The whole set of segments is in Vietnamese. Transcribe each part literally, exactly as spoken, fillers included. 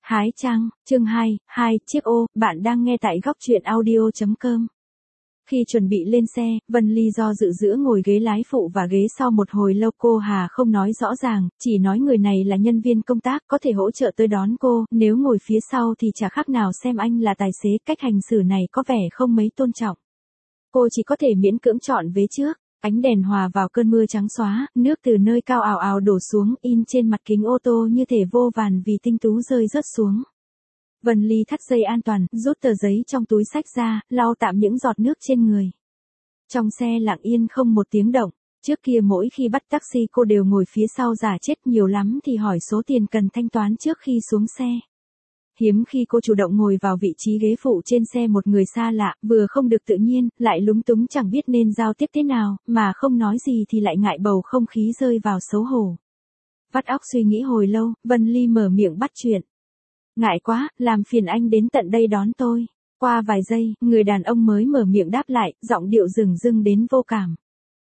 Hái trăng, chương hai, hai chiếc ô, bạn đang nghe tại góc truyện audio chấm com. Khi chuẩn bị lên xe, Vân Ly do dự giữa ngồi ghế lái phụ và ghế sau một hồi lâu cô Hà không nói rõ ràng, chỉ nói người này là nhân viên công tác có thể hỗ trợ tới đón cô, nếu ngồi phía sau thì chả khác nào xem anh là tài xế, cách hành xử này có vẻ không mấy tôn trọng. Cô chỉ có thể miễn cưỡng chọn vế trước. Ánh đèn hòa vào cơn mưa trắng xóa, nước từ nơi cao ào ào đổ xuống, in trên mặt kính ô tô như thể vô vàn vì tinh tú rơi rớt xuống. Vân Ly thắt dây an toàn, rút tờ giấy trong túi xách ra, lau tạm những giọt nước trên người. Trong xe lặng yên không một tiếng động, trước kia mỗi khi bắt taxi cô đều ngồi phía sau giả chết, nhiều lắm thì hỏi số tiền cần thanh toán trước khi xuống xe. Hiếm khi cô chủ động ngồi vào vị trí ghế phụ trên xe một người xa lạ, vừa không được tự nhiên, lại lúng túng chẳng biết nên giao tiếp thế nào, mà không nói gì thì lại ngại bầu không khí rơi vào xấu hổ. Vắt óc suy nghĩ hồi lâu, Vân Ly mở miệng bắt chuyện. Ngại quá, làm phiền anh đến tận đây đón tôi. Qua vài giây, người đàn ông mới mở miệng đáp lại, giọng điệu dửng dưng đến vô cảm.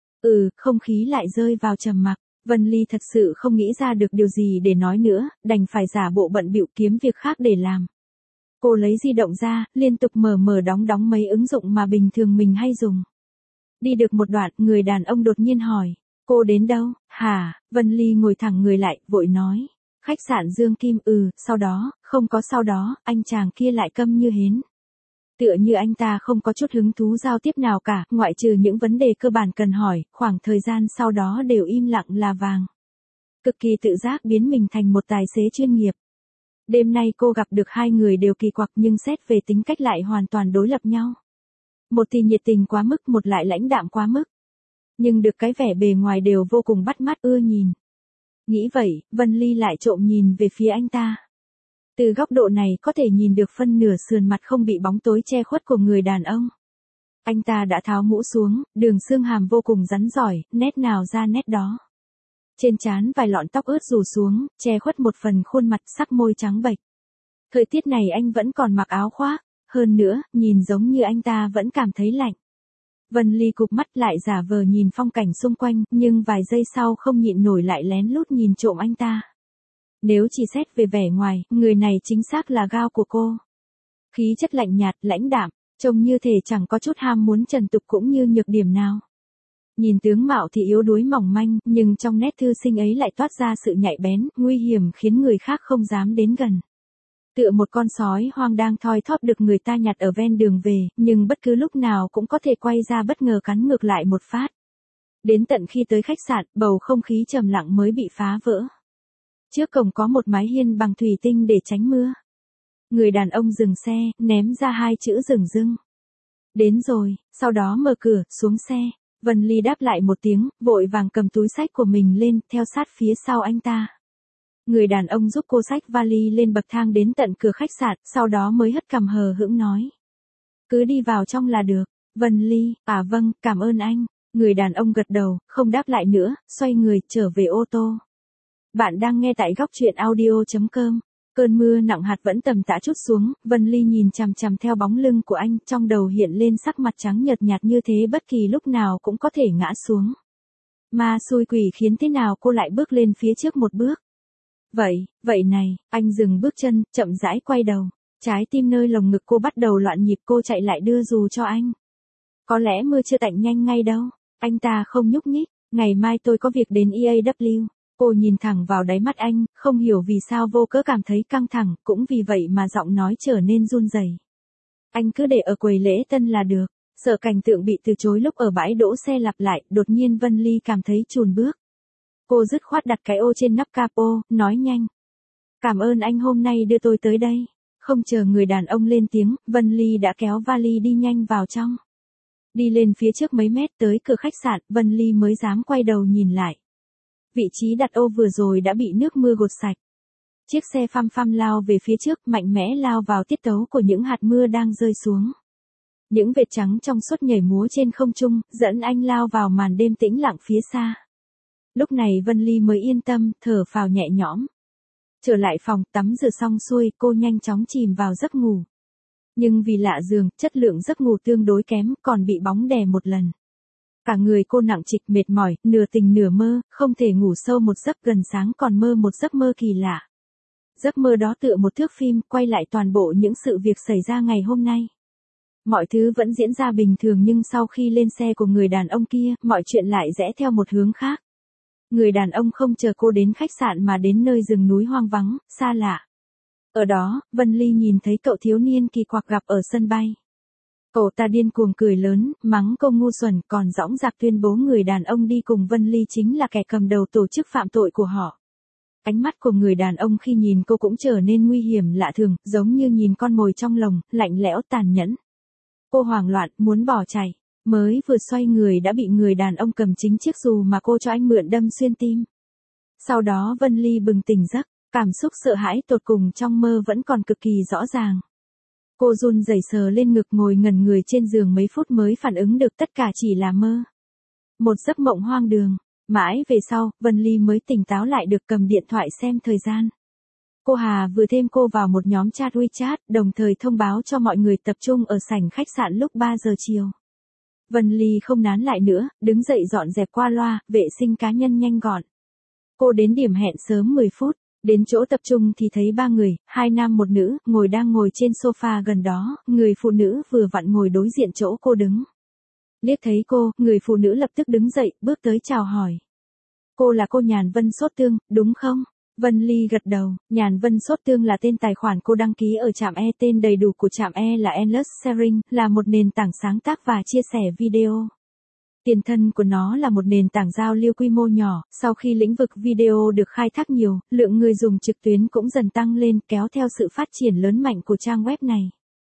Ừ, không khí lại rơi vào trầm mặc. Vân Ly thật sự không nghĩ ra được điều gì để nói nữa, đành phải giả bộ bận bịu kiếm việc khác để làm. Cô lấy di động ra, liên tục mở mở đóng đóng mấy ứng dụng mà bình thường mình hay dùng. Đi được một đoạn, người đàn ông đột nhiên hỏi, cô đến đâu, hả? Vân Ly ngồi thẳng người lại, vội nói, khách sạn Dương Kim. Ừ, sau đó, không có sau đó, anh chàng kia lại câm như hến. Tựa như anh ta không có chút hứng thú giao tiếp nào cả, ngoại trừ những vấn đề cơ bản cần hỏi, khoảng thời gian sau đó đều im lặng là vàng. Cực kỳ tự giác biến mình thành một tài xế chuyên nghiệp. Đêm nay cô gặp được hai người đều kỳ quặc nhưng xét về tính cách lại hoàn toàn đối lập nhau. Một thì nhiệt tình quá mức, một lại lãnh đạm quá mức. Nhưng được cái vẻ bề ngoài đều vô cùng bắt mắt ưa nhìn. Nghĩ vậy, Vân Ly lại trộm nhìn về phía anh ta. Từ góc độ này có thể nhìn được phân nửa sườn mặt không bị bóng tối che khuất của người đàn ông. Anh ta đã tháo mũ xuống, đường xương hàm vô cùng rắn rỏi, nét nào ra nét đó. Trên trán vài lọn tóc ướt rủ xuống, che khuất một phần khuôn mặt, sắc môi trắng bệch. Thời tiết này anh vẫn còn mặc áo khoác, hơn nữa, nhìn giống như anh ta vẫn cảm thấy lạnh. Vân Ly cụp mắt lại giả vờ nhìn phong cảnh xung quanh, nhưng vài giây sau không nhịn nổi lại lén lút nhìn trộm anh ta. Nếu chỉ xét về vẻ ngoài, người này chính xác là gao của cô. Khí chất lạnh nhạt, lãnh đạm, trông như thể chẳng có chút ham muốn trần tục cũng như nhược điểm nào. Nhìn tướng mạo thì yếu đuối mỏng manh, nhưng trong nét thư sinh ấy lại toát ra sự nhạy bén, nguy hiểm khiến người khác không dám đến gần. Tựa một con sói hoang đang thoi thóp được người ta nhặt ở ven đường về, nhưng bất cứ lúc nào cũng có thể quay ra bất ngờ cắn ngược lại một phát. Đến tận khi tới khách sạn, bầu không khí trầm lặng mới bị phá vỡ. Trước cổng có một mái hiên bằng thủy tinh để tránh mưa. Người đàn ông dừng xe, ném ra hai chữ dửng dưng. Đến rồi, sau đó mở cửa, xuống xe. Vân Ly đáp lại một tiếng, vội vàng cầm túi xách của mình lên, theo sát phía sau anh ta. Người đàn ông giúp cô xách vali lên bậc thang đến tận cửa khách sạn, sau đó mới hất cằm hờ hững nói. Cứ đi vào trong là được. Vân Ly, à vâng, cảm ơn anh. Người đàn ông gật đầu, không đáp lại nữa, xoay người, trở về ô tô. Bạn đang nghe tại góc truyện audio chấm com. Cơn mưa nặng hạt vẫn tầm tã trút xuống, Vân Ly nhìn chằm chằm theo bóng lưng của anh, trong đầu hiện lên sắc mặt trắng nhợt nhạt như thế bất kỳ lúc nào cũng có thể ngã xuống. Ma xui quỷ khiến thế nào cô lại bước lên phía trước một bước. Vậy, vậy này, anh dừng bước chân, chậm rãi quay đầu. Trái tim nơi lồng ngực cô bắt đầu loạn nhịp, cô chạy lại đưa dù cho anh. Có lẽ mưa chưa tạnh nhanh ngay đâu. Anh ta không nhúc nhích, ngày mai tôi có việc đến e a vê. Cô nhìn thẳng vào đáy mắt anh, không hiểu vì sao vô cớ cảm thấy căng thẳng, cũng vì vậy mà giọng nói trở nên run rẩy. Anh cứ để ở quầy lễ tân là được. Sợ cảnh tượng bị từ chối lúc ở bãi đỗ xe lặp lại, đột nhiên Vân Ly cảm thấy chùn bước. Cô dứt khoát đặt cái ô trên nắp capo, nói nhanh. Cảm ơn anh hôm nay đưa tôi tới đây. Không chờ người đàn ông lên tiếng, Vân Ly đã kéo vali đi nhanh vào trong. Đi lên phía trước mấy mét tới cửa khách sạn, Vân Ly mới dám quay đầu nhìn lại. Vị trí đặt ô vừa rồi đã bị nước mưa gột sạch. Chiếc xe phăm phăm lao về phía trước, mạnh mẽ lao vào tiết tấu của những hạt mưa đang rơi xuống. Những vệt trắng trong suốt nhảy múa trên không trung, dẫn anh lao vào màn đêm tĩnh lặng phía xa. Lúc này Vân Ly mới yên tâm, thở phào nhẹ nhõm. Trở lại phòng, tắm rửa xong xuôi, cô nhanh chóng chìm vào giấc ngủ. Nhưng vì lạ giường, chất lượng giấc ngủ tương đối kém, còn bị bóng đè một lần. Cả người cô nặng trịch mệt mỏi, nửa tỉnh nửa mơ, không thể ngủ sâu một giấc, gần sáng còn mơ một giấc mơ kỳ lạ. Giấc mơ đó tựa một thước phim, quay lại toàn bộ những sự việc xảy ra ngày hôm nay. Mọi thứ vẫn diễn ra bình thường nhưng sau khi lên xe của người đàn ông kia, mọi chuyện lại rẽ theo một hướng khác. Người đàn ông không chờ cô đến khách sạn mà đến nơi rừng núi hoang vắng, xa lạ. Ở đó, Vân Ly nhìn thấy cậu thiếu niên kỳ quặc gặp ở sân bay. Cậu ta điên cuồng cười lớn, mắng cô ngu xuẩn, còn dõng dạc tuyên bố người đàn ông đi cùng Vân Ly chính là kẻ cầm đầu tổ chức phạm tội của họ. Ánh mắt của người đàn ông khi nhìn cô cũng trở nên nguy hiểm lạ thường, giống như nhìn con mồi trong lồng, lạnh lẽo tàn nhẫn. Cô hoảng loạn, muốn bỏ chạy. Mới vừa xoay người đã bị người đàn ông cầm chính chiếc dù mà cô cho anh mượn đâm xuyên tim. Sau đó Vân Ly bừng tỉnh giấc, cảm xúc sợ hãi tột cùng trong mơ vẫn còn cực kỳ rõ ràng. Cô run rẩy sờ lên ngực ngồi ngẩn người trên giường mấy phút mới phản ứng được tất cả chỉ là mơ. Một giấc mộng hoang đường. Mãi về sau, Vân Ly mới tỉnh táo lại được cầm điện thoại xem thời gian. Cô Hà vừa thêm cô vào một nhóm chat WeChat, đồng thời thông báo cho mọi người tập trung ở sảnh khách sạn lúc ba giờ chiều. Vân Ly không nán lại nữa, đứng dậy dọn dẹp qua loa, vệ sinh cá nhân nhanh gọn. Cô đến điểm hẹn sớm mười phút, đến chỗ tập trung thì thấy ba người, hai nam một nữ, ngồi đang ngồi trên sofa gần đó, người phụ nữ vừa vặn ngồi đối diện chỗ cô đứng. Liếc thấy cô, người phụ nữ lập tức đứng dậy, bước tới chào hỏi. Cô là cô Nhàn Vân Sốt Tương, đúng không? Vân Ly gật đầu, Nhàn Vân Sốt Tương là tên tài khoản cô đăng ký ở Trạm E. Tên đầy đủ của Trạm E là Endless Sharing, là một nền tảng sáng tác và chia sẻ video. Tiền thân của nó là một nền tảng giao lưu quy mô nhỏ, sau khi lĩnh vực video được khai thác nhiều, lượng người dùng trực tuyến cũng dần tăng lên kéo theo sự phát triển lớn mạnh của trang web này.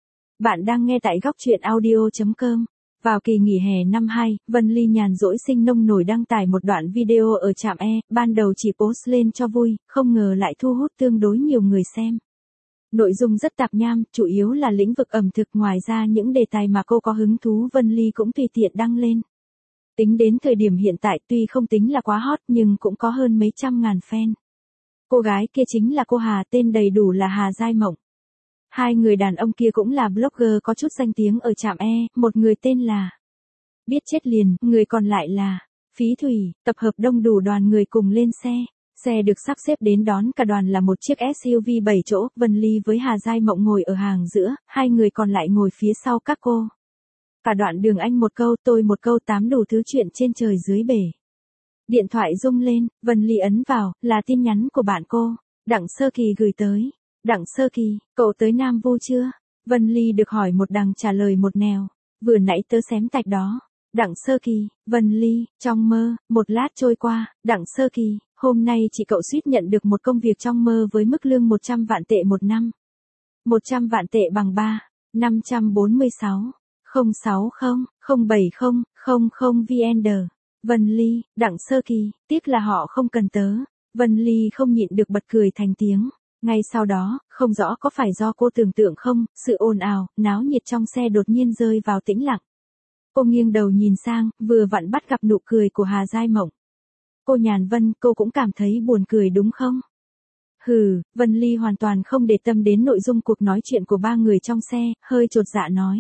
Bạn đang nghe tại góc truyện audio chấm com. Vào kỳ nghỉ hè năm hai, Vân Ly nhàn rỗi sinh nông nổi đăng tải một đoạn video ở Trạm E, ban đầu chỉ post lên cho vui, không ngờ lại thu hút tương đối nhiều người xem. Nội dung rất tạp nham, chủ yếu là lĩnh vực ẩm thực, ngoài ra những đề tài mà cô có hứng thú Vân Ly cũng tùy tiện đăng lên. Tính đến thời điểm hiện tại tuy không tính là quá hot nhưng cũng có hơn mấy trăm ngàn fan. Cô gái kia chính là cô Hà, tên đầy đủ là Hà Giai Mộng. Hai người đàn ông kia cũng là blogger có chút danh tiếng ở Trạm E, một người tên là Biết Chết Liền, người còn lại là Phí Thủy, tập hợp đông đủ đoàn người cùng lên xe. Xe được sắp xếp đến đón cả đoàn là một chiếc ét u vê bảy chỗ, Vân Ly với Hà Giai Mộng ngồi ở hàng giữa, hai người còn lại ngồi phía sau các cô. Cả đoạn đường anh một câu tôi một câu tám đủ thứ chuyện trên trời dưới bể. Điện thoại rung lên, Vân Ly ấn vào, là tin nhắn của bạn cô, Đặng Sơ Kỳ gửi tới. Đặng Sơ Kỳ, cậu tới Nam Vu chưa? Vân Ly được hỏi một đằng trả lời một nẻo. Vừa nãy tớ xém tạch đó. Đặng Sơ Kỳ, Vân Ly, trong mơ, một lát trôi qua, Đặng Sơ Kỳ, hôm nay chị cậu suýt nhận được một công việc trong mơ với mức lương một trăm vạn tệ một năm. một trăm vạn tệ bằng ba, năm trăm bốn mươi sáu, không sáu không, không bảy không, không không vê en đê. Vân Ly, Đặng Sơ Kỳ, tiếc là họ không cần tớ. Vân Ly không nhịn được bật cười thành tiếng. Ngay sau đó, không rõ có phải do cô tưởng tượng không, sự ồn ào, náo nhiệt trong xe đột nhiên rơi vào tĩnh lặng. Cô nghiêng đầu nhìn sang, vừa vặn bắt gặp nụ cười của Hà Giai Mộng. Cô Nhàn Vân, cô cũng cảm thấy buồn cười đúng không? Hừ, Vân Ly hoàn toàn không để tâm đến nội dung cuộc nói chuyện của ba người trong xe, hơi chột dạ nói.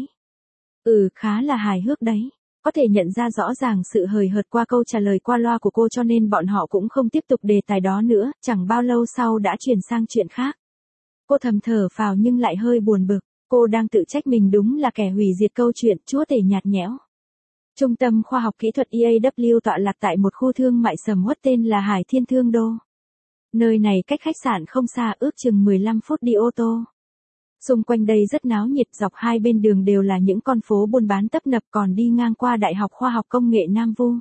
Ừ, khá là hài hước đấy. Có thể nhận ra rõ ràng sự hời hợt qua câu trả lời qua loa của cô cho nên bọn họ cũng không tiếp tục đề tài đó nữa, chẳng bao lâu sau đã chuyển sang chuyện khác. Cô thầm thở phào nhưng lại hơi buồn bực, cô đang tự trách mình đúng là kẻ hủy diệt câu chuyện, chúa tể nhạt nhẽo. Trung tâm Khoa học Kỹ thuật e a vê tọa lạc tại một khu thương mại sầm uất tên là Hải Thiên Thương Đô. Nơi này cách khách sạn không xa, ước chừng mười lăm phút đi ô tô. Xung quanh đây rất náo nhiệt, dọc hai bên đường đều là những con phố buôn bán tấp nập, còn đi ngang qua Đại học Khoa học Công nghệ Nam Vu.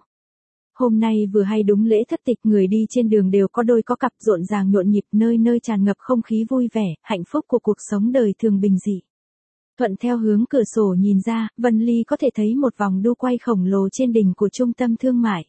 Hôm nay vừa hay đúng lễ thất tịch, người đi trên đường đều có đôi có cặp, rộn ràng nhộn nhịp, nơi nơi tràn ngập không khí vui vẻ, hạnh phúc của cuộc sống đời thường bình dị. Thuận theo hướng cửa sổ nhìn ra, Vân Ly có thể thấy một vòng đu quay khổng lồ trên đỉnh của trung tâm thương mại.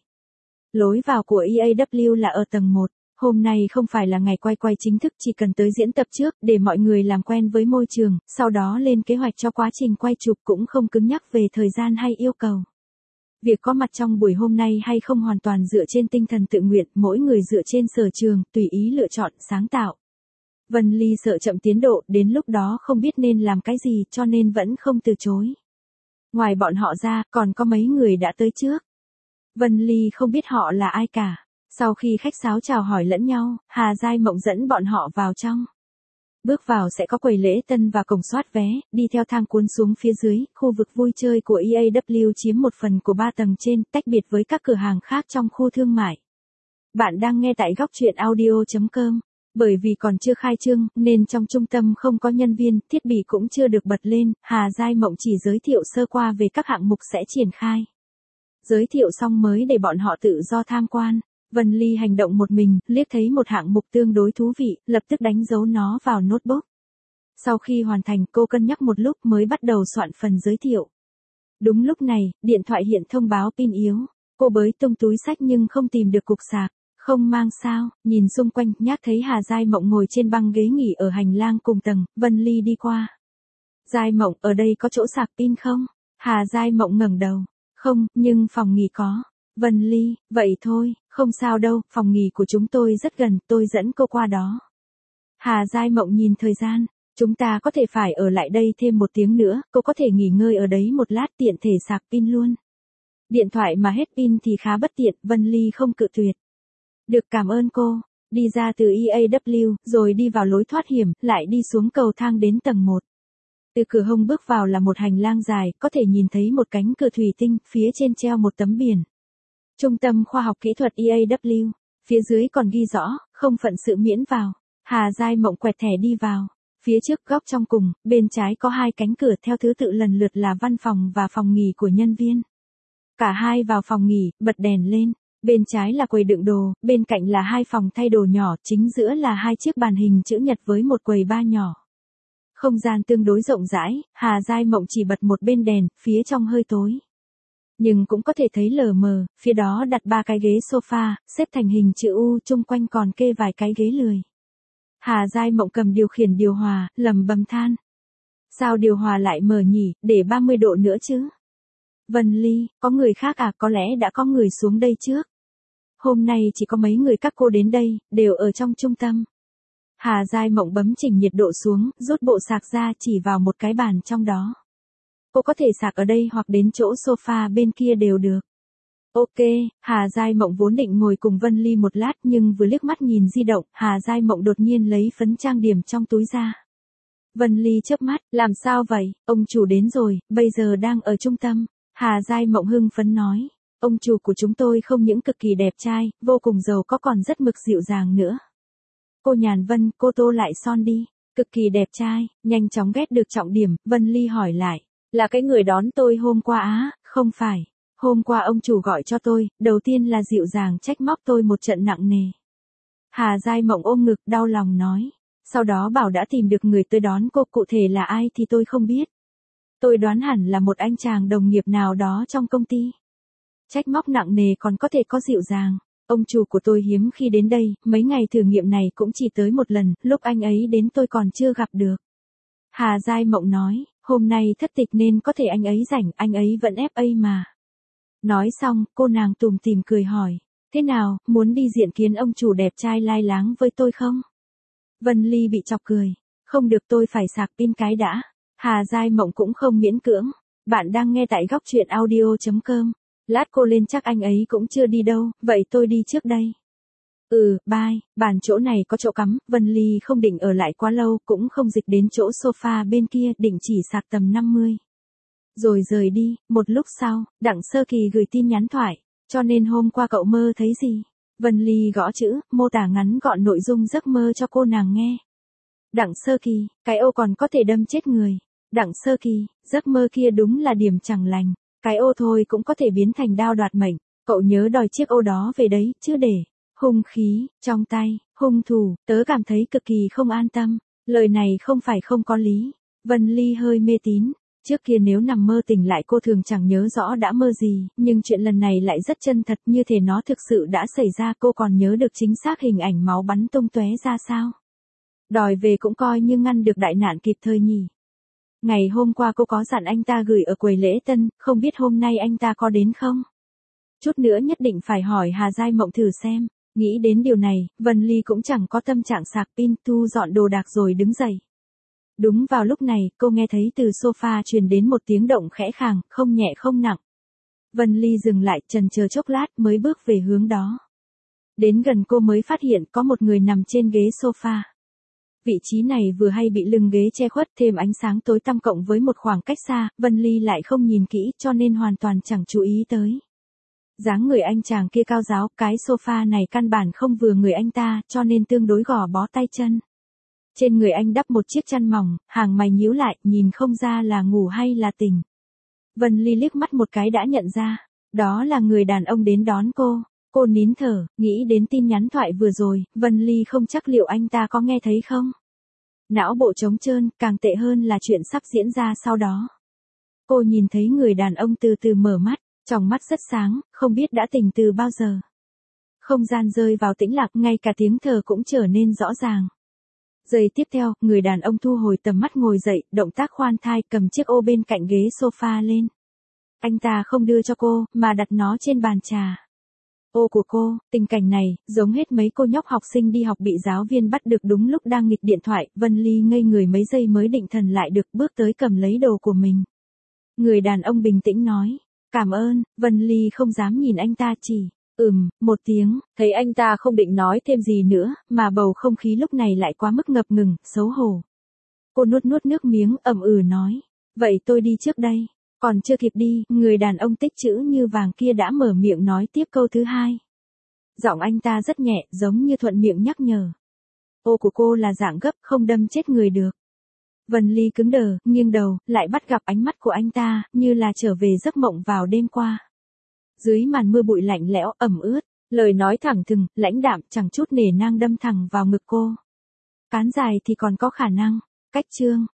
Lối vào của e a vê là ở tầng một. Hôm nay không phải là ngày quay quay chính thức, chỉ cần tới diễn tập trước để mọi người làm quen với môi trường, sau đó lên kế hoạch cho quá trình quay chụp, cũng không cứng nhắc về thời gian hay yêu cầu. Việc có mặt trong buổi hôm nay hay không hoàn toàn dựa trên tinh thần tự nguyện, mỗi người dựa trên sở trường, tùy ý lựa chọn, sáng tạo. Vân Ly sợ chậm tiến độ, đến lúc đó không biết nên làm cái gì cho nên vẫn không từ chối. Ngoài bọn họ ra, còn có mấy người đã tới trước. Vân Ly không biết họ là ai cả. Sau khi khách sáo chào hỏi lẫn nhau, Hà Giai Mộng dẫn bọn họ vào trong. Bước vào sẽ có quầy lễ tân và cổng soát vé, đi theo thang cuốn xuống phía dưới, khu vực vui chơi của e a vê chiếm một phần của ba tầng trên, tách biệt với các cửa hàng khác trong khu thương mại. Bạn đang nghe tại góc truyện audio chấm com. Bởi vì còn chưa khai trương, nên trong trung tâm không có nhân viên, thiết bị cũng chưa được bật lên, Hà Giai Mộng chỉ giới thiệu sơ qua về các hạng mục sẽ triển khai. Giới thiệu xong mới để bọn họ tự do tham quan. Vân Ly hành động một mình, liếc thấy một hạng mục tương đối thú vị, lập tức đánh dấu nó vào notebook. Sau khi hoàn thành, cô cân nhắc một lúc mới bắt đầu soạn phần giới thiệu. Đúng lúc này, điện thoại hiện thông báo pin yếu. Cô bới tung túi xách nhưng không tìm được cục sạc. Không mang sao, nhìn xung quanh, nhác thấy Hà Giai Mộng ngồi trên băng ghế nghỉ ở hành lang cùng tầng, Vân Ly đi qua. Giai Mộng, ở đây có chỗ sạc pin không? Hà Giai Mộng ngẩng đầu. Không, nhưng phòng nghỉ có. Vân Ly, vậy thôi, không sao đâu, phòng nghỉ của chúng tôi rất gần, tôi dẫn cô qua đó. Hà Giai Mộng nhìn thời gian, chúng ta có thể phải ở lại đây thêm một tiếng nữa, cô có thể nghỉ ngơi ở đấy một lát tiện thể sạc pin luôn. Điện thoại mà hết pin thì khá bất tiện, Vân Ly không cự tuyệt. Được, cảm ơn cô. Đi ra từ e a vê, rồi đi vào lối thoát hiểm, lại đi xuống cầu thang đến tầng một. Từ cửa hông bước vào là một hành lang dài, có thể nhìn thấy một cánh cửa thủy tinh, phía trên treo một tấm biển. Trung tâm khoa học kỹ thuật e a vê, phía dưới còn ghi rõ, không phận sự miễn vào. Hà Giai Mộng quẹt thẻ đi vào. Phía trước góc trong cùng, bên trái có hai cánh cửa theo thứ tự lần lượt là văn phòng và phòng nghỉ của nhân viên. Cả hai vào phòng nghỉ, bật đèn lên. Bên trái là quầy đựng đồ, bên cạnh là hai phòng thay đồ nhỏ, chính giữa là hai chiếc bàn hình chữ nhật với một quầy bar nhỏ. Không gian tương đối rộng rãi, Hà Giai Mộng chỉ bật một bên đèn, phía trong hơi tối. Nhưng cũng có thể thấy lờ mờ, phía đó đặt ba cái ghế sofa, xếp thành hình chữ U, chung quanh còn kê vài cái ghế lười. Hà Giai Mộng cầm điều khiển điều hòa, lầm bầm than. Sao điều hòa lại mở nhỉ, để ba mươi độ nữa chứ? Vân Ly, có người khác à, có lẽ đã có người xuống đây trước. Hôm nay chỉ có mấy người các cô đến đây, đều ở trong trung tâm. Hà Giai Mộng bấm chỉnh nhiệt độ xuống, rút bộ sạc ra chỉ vào một cái bàn trong đó. Cô có thể sạc ở đây hoặc đến chỗ sofa bên kia đều được. Ok, Hà Giai Mộng vốn định ngồi cùng Vân Ly một lát nhưng vừa liếc mắt nhìn di động, Hà Giai Mộng đột nhiên lấy phấn trang điểm trong túi ra. Vân Ly chớp mắt, làm sao vậy, ông chủ đến rồi, bây giờ đang ở trung tâm. Hà Giai Mộng hưng phấn nói, ông chủ của chúng tôi không những cực kỳ đẹp trai, vô cùng giàu có còn rất mực dịu dàng nữa. Cô Nhàn Vân, cô tô lại son đi, cực kỳ đẹp trai, nhanh chóng ghét được trọng điểm, Vân Ly hỏi lại, là cái người đón tôi hôm qua á, không phải, hôm qua ông chủ gọi cho tôi, đầu tiên là dịu dàng trách móc tôi một trận nặng nề. Hà Giai Mộng ôm ngực đau lòng nói, sau đó bảo đã tìm được người tới đón cô, cụ thể là ai thì tôi không biết. Tôi đoán hẳn là một anh chàng đồng nghiệp nào đó trong công ty. Trách móc nặng nề còn có thể có dịu dàng. Ông chủ của tôi hiếm khi đến đây, mấy ngày thử nghiệm này cũng chỉ tới một lần, lúc anh ấy đến tôi còn chưa gặp được. Hà Giai Mộng nói, hôm nay thất tịch nên có thể anh ấy rảnh, anh ấy vẫn ép a mà. Nói xong, cô nàng tủm tỉm cười hỏi, thế nào, muốn đi diện kiến ông chủ đẹp trai lai láng với tôi không? Vân Ly bị chọc cười, không được, tôi phải sạc pin cái đã. Hà Giai Mộng cũng không miễn cưỡng. Bạn đang nghe tại góc truyện audio chấm com. Lát cô lên chắc anh ấy cũng chưa đi đâu, vậy tôi đi trước đây. Ừ, bye, bàn chỗ này có chỗ cắm, Vân Ly không định ở lại quá lâu, cũng không dịch đến chỗ sofa bên kia, định chỉ sạc tầm năm mươi. Rồi rời đi, một lúc sau, Đặng Sơ Kỳ gửi tin nhắn thoại, cho nên hôm qua cậu mơ thấy gì? Vân Ly gõ chữ, mô tả ngắn gọn nội dung giấc mơ cho cô nàng nghe. Đặng Sơ Kỳ, cái ô còn có thể đâm chết người. Đặng Sơ Kỳ, giấc mơ kia đúng là điểm chẳng lành, cái ô thôi cũng có thể biến thành đao đoạt mệnh, cậu nhớ đòi chiếc ô đó về đấy, chứ để hung khí trong tay, hung thủ, tớ cảm thấy cực kỳ không an tâm. Lời này không phải không có lý. Vân Ly hơi mê tín, trước kia nếu nằm mơ tỉnh lại cô thường chẳng nhớ rõ đã mơ gì, nhưng chuyện lần này lại rất chân thật, như thể nó thực sự đã xảy ra. Cô còn nhớ được chính xác hình ảnh máu bắn tung tóe ra sao. Đòi về cũng coi như ngăn được đại nạn kịp thời nhỉ. Ngày hôm qua cô có dặn anh ta gửi ở quầy lễ tân, không biết hôm nay anh ta có đến không? Chút nữa nhất định phải hỏi Hà Giai Mộng thử xem. Nghĩ đến điều này, Vân Ly cũng chẳng có tâm trạng sạc pin, thu dọn đồ đạc rồi đứng dậy. Đúng vào lúc này, cô nghe thấy từ sofa truyền đến một tiếng động khẽ khàng, không nhẹ không nặng. Vân Ly dừng lại, chần chờ chốc lát mới bước về hướng đó. Đến gần cô mới phát hiện có một người nằm trên ghế sofa. Vị trí này vừa hay bị lưng ghế che khuất, thêm ánh sáng tối tăm cộng với một khoảng cách xa, Vân Ly lại không nhìn kỹ cho nên hoàn toàn chẳng chú ý tới. Dáng người anh chàng kia cao ráo, cái sofa này căn bản không vừa người anh ta, cho nên tương đối gò bó tay chân. Trên người anh đắp một chiếc chăn mỏng, hàng mày nhíu lại, nhìn không ra là ngủ hay là tỉnh. Vân Ly liếc mắt một cái đã nhận ra, đó là người đàn ông đến đón cô. Cô nín thở, nghĩ đến tin nhắn thoại vừa rồi, Vân Ly không chắc liệu anh ta có nghe thấy không. Não bộ trống trơn, càng tệ hơn là chuyện sắp diễn ra sau đó. Cô nhìn thấy người đàn ông từ từ mở mắt, tròng mắt rất sáng, không biết đã tỉnh từ bao giờ. Không gian rơi vào tĩnh lặng, ngay cả tiếng thở cũng trở nên rõ ràng. Giây tiếp theo, người đàn ông thu hồi tầm mắt ngồi dậy, động tác khoan thai cầm chiếc ô bên cạnh ghế sofa lên. Anh ta không đưa cho cô, mà đặt nó trên bàn trà. Ô của cô, tình cảnh này, giống hết mấy cô nhóc học sinh đi học bị giáo viên bắt được đúng lúc đang nghịch điện thoại, Vân Ly ngây người mấy giây mới định thần lại được, bước tới cầm lấy đồ của mình. Người đàn ông bình tĩnh nói, cảm ơn, Vân Ly không dám nhìn anh ta chỉ, ừm, một tiếng, thấy anh ta không định nói thêm gì nữa, mà bầu không khí lúc này lại quá mức ngập ngừng, xấu hổ. Cô nuốt nuốt nước miếng, ậm ừ nói, vậy tôi đi trước đây. Còn chưa kịp đi, người đàn ông tích chữ như vàng kia đã mở miệng nói tiếp câu thứ hai. Giọng anh ta rất nhẹ, giống như thuận miệng nhắc nhở. Ô của cô là dạng gấp, không đâm chết người được. Vân Ly cứng đờ, nghiêng đầu, lại bắt gặp ánh mắt của anh ta, như là trở về giấc mộng vào đêm qua. Dưới màn mưa bụi lạnh lẽo, ẩm ướt, lời nói thẳng thừng, lãnh đạm, chẳng chút nể nang đâm thẳng vào ngực cô. Cán dài thì còn có khả năng. Cách chương.